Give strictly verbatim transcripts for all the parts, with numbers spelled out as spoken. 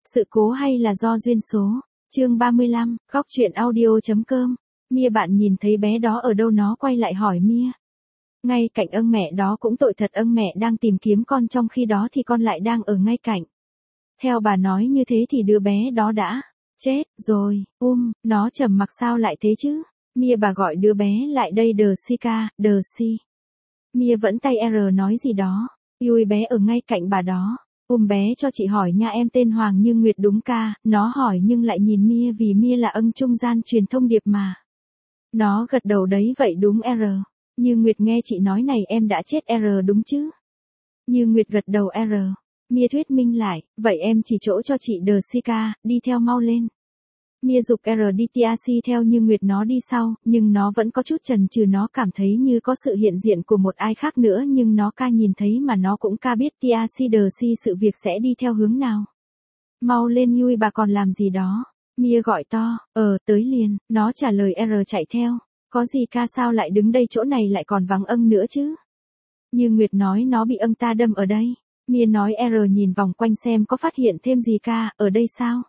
Sự cố hay là do duyên số? Chương ba mươi lăm, góc truyện audio.com. Mia bạn nhìn thấy bé đó ở đâu? Nó quay lại hỏi Mia. Ngay cạnh ân mẹ đó cũng tội thật, ân mẹ đang tìm kiếm con trong khi đó thì con lại đang ở ngay cạnh. Theo bà nói như thế thì đứa bé đó đã chết rồi. Um, nó trầm mặc. Sao lại thế chứ? Mia bà gọi đứa bé lại đây. Đờ si ca, đờ si. Mia vẫn tay R nói gì đó. Ui bé ở ngay cạnh bà đó. Um bé cho chị hỏi nha, em tên Hoàng Như Nguyệt đúng ca? Nó hỏi nhưng lại nhìn Mia vì Mia là ân trung gian truyền thông điệp mà. Nó gật đầu đấy, vậy đúng R. Như Nguyệt nghe chị nói này, em đã chết R đúng chứ? Như Nguyệt gật đầu R. Mia thuyết minh lại, vậy em chỉ chỗ cho chị đờ si ca, đi theo mau lên. Mia giục R đi tê a xê theo Như Nguyệt, nó đi sau, nhưng nó vẫn có chút chần chừ, nó cảm thấy như có sự hiện diện của một ai khác nữa, nhưng nó ca nhìn thấy mà nó cũng ca biết tê a xê đờ si sự việc sẽ đi theo hướng nào. Mau lên Yui, bà còn làm gì đó? Mia gọi to, ờ, tới liền, nó trả lời R chạy theo. Có gì ca, sao lại đứng đây, chỗ này lại còn vắng ân nữa chứ? Như Nguyệt nói nó bị ân ta đâm ở đây. Mia nói R nhìn vòng quanh xem có phát hiện thêm gì ca, ở đây sao?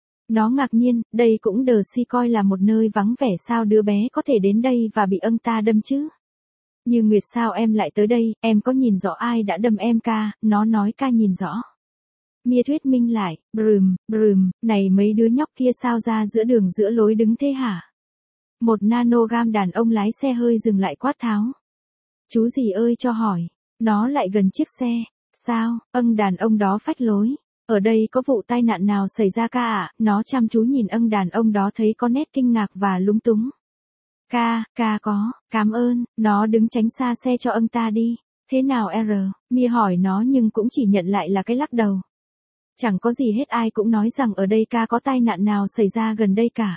Nó ngạc nhiên, đây cũng đờ si coi là một nơi vắng vẻ, sao đứa bé có thể đến đây và bị ân ta đâm chứ? Như Nguyệt sao em lại tới đây, em có nhìn rõ ai đã đâm em ca? Nó nói ca nhìn rõ. Mia thuyết minh lại, brùm, brùm, này mấy đứa nhóc kia sao ra giữa đường giữa lối đứng thế hả? Một nanogam đàn ông lái xe hơi dừng lại quát tháo. Chú gì ơi cho hỏi. Nó lại gần chiếc xe. Sao, ân đàn ông đó phách lối. Ở đây có vụ tai nạn nào xảy ra ca ạ? À? Nó chăm chú nhìn ân đàn ông đó thấy có nét kinh ngạc và lúng túng. Ca, ca có, cảm ơn, nó đứng tránh xa xe cho ân ta đi. Thế nào R? Mia hỏi nó nhưng cũng chỉ nhận lại là cái lắc đầu. Chẳng có gì hết, ai cũng nói rằng ở đây ca có tai nạn nào xảy ra gần đây cả.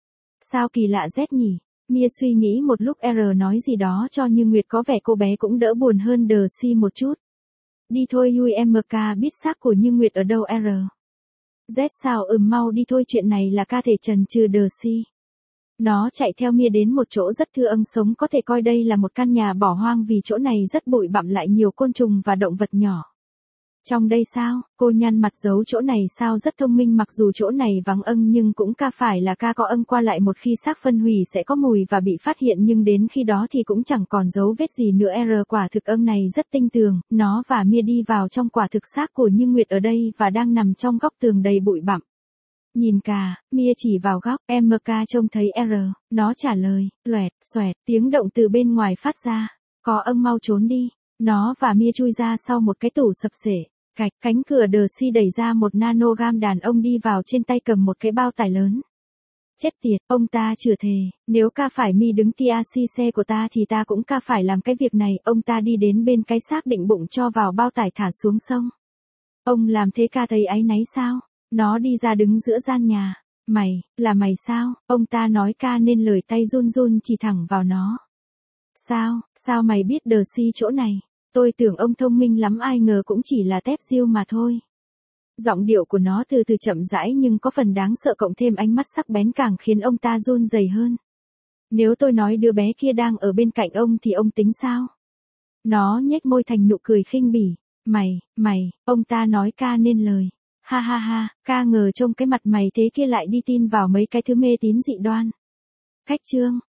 Sao kỳ lạ Z nhỉ? Mia suy nghĩ một lúc, R nói gì đó cho Như Nguyệt, có vẻ cô bé cũng đỡ buồn hơn đờ si một chút. Đi thôi Yui, em ca biết xác của Như Nguyệt ở đâu R? Z sao, ừm mau đi thôi, chuyện này là ca thể trần trừ đờ si. Nó chạy theo Mia đến một chỗ rất thưa ân sống, có thể coi đây là một căn nhà bỏ hoang vì chỗ này rất bụi bặm, lại nhiều côn trùng và động vật nhỏ. Trong đây sao? Cô nhăn mặt giấu chỗ này sao, rất thông minh, mặc dù chỗ này vắng ân nhưng cũng ca phải là ca có ân qua lại, một khi xác phân hủy sẽ có mùi và bị phát hiện, nhưng đến khi đó thì cũng chẳng còn dấu vết gì nữa R. Quả thực ân này rất tinh tường. Nó và Mia đi vào trong, quả thực xác của Như Nguyệt ở đây và đang nằm trong góc tường đầy bụi bặm. Nhìn cả, Mia chỉ vào góc, em ca trông thấy R. Nó trả lời, loẹt, xoẹt, tiếng động từ bên ngoài phát ra. Có ân, mau trốn đi. Nó và Mia chui ra sau một cái tủ sập xể. Gạch, cánh cửa đờ si đẩy ra, một nanogam đàn ông đi vào, trên tay cầm một cái bao tải lớn. Chết tiệt, ông ta chửa thề, nếu ca phải mi đứng tê a xê xe của ta thì ta cũng ca phải làm cái việc này. Ông ta đi đến bên cái xác, định bụng cho vào bao tải thả xuống sông. Ông làm thế ca thấy áy náy sao? Nó đi ra đứng giữa gian nhà. Mày, là mày sao? Ông ta nói ca nên lời tay run run chỉ thẳng vào nó. Sao, sao mày biết đờ si chỗ này? Tôi tưởng ông thông minh lắm, ai ngờ cũng chỉ là tép diêu mà thôi. Giọng điệu của nó từ từ chậm rãi nhưng có phần đáng sợ, cộng thêm ánh mắt sắc bén càng khiến ông ta run rẩy hơn. Nếu tôi nói đứa bé kia đang ở bên cạnh ông thì ông tính sao? Nó nhếch môi thành nụ cười khinh bỉ. Mày, mày, ông ta nói ca nên lời. Ha ha ha, ca ngờ trông cái mặt mày thế kia lại đi tin vào mấy cái thứ mê tín dị đoan. Khách trương,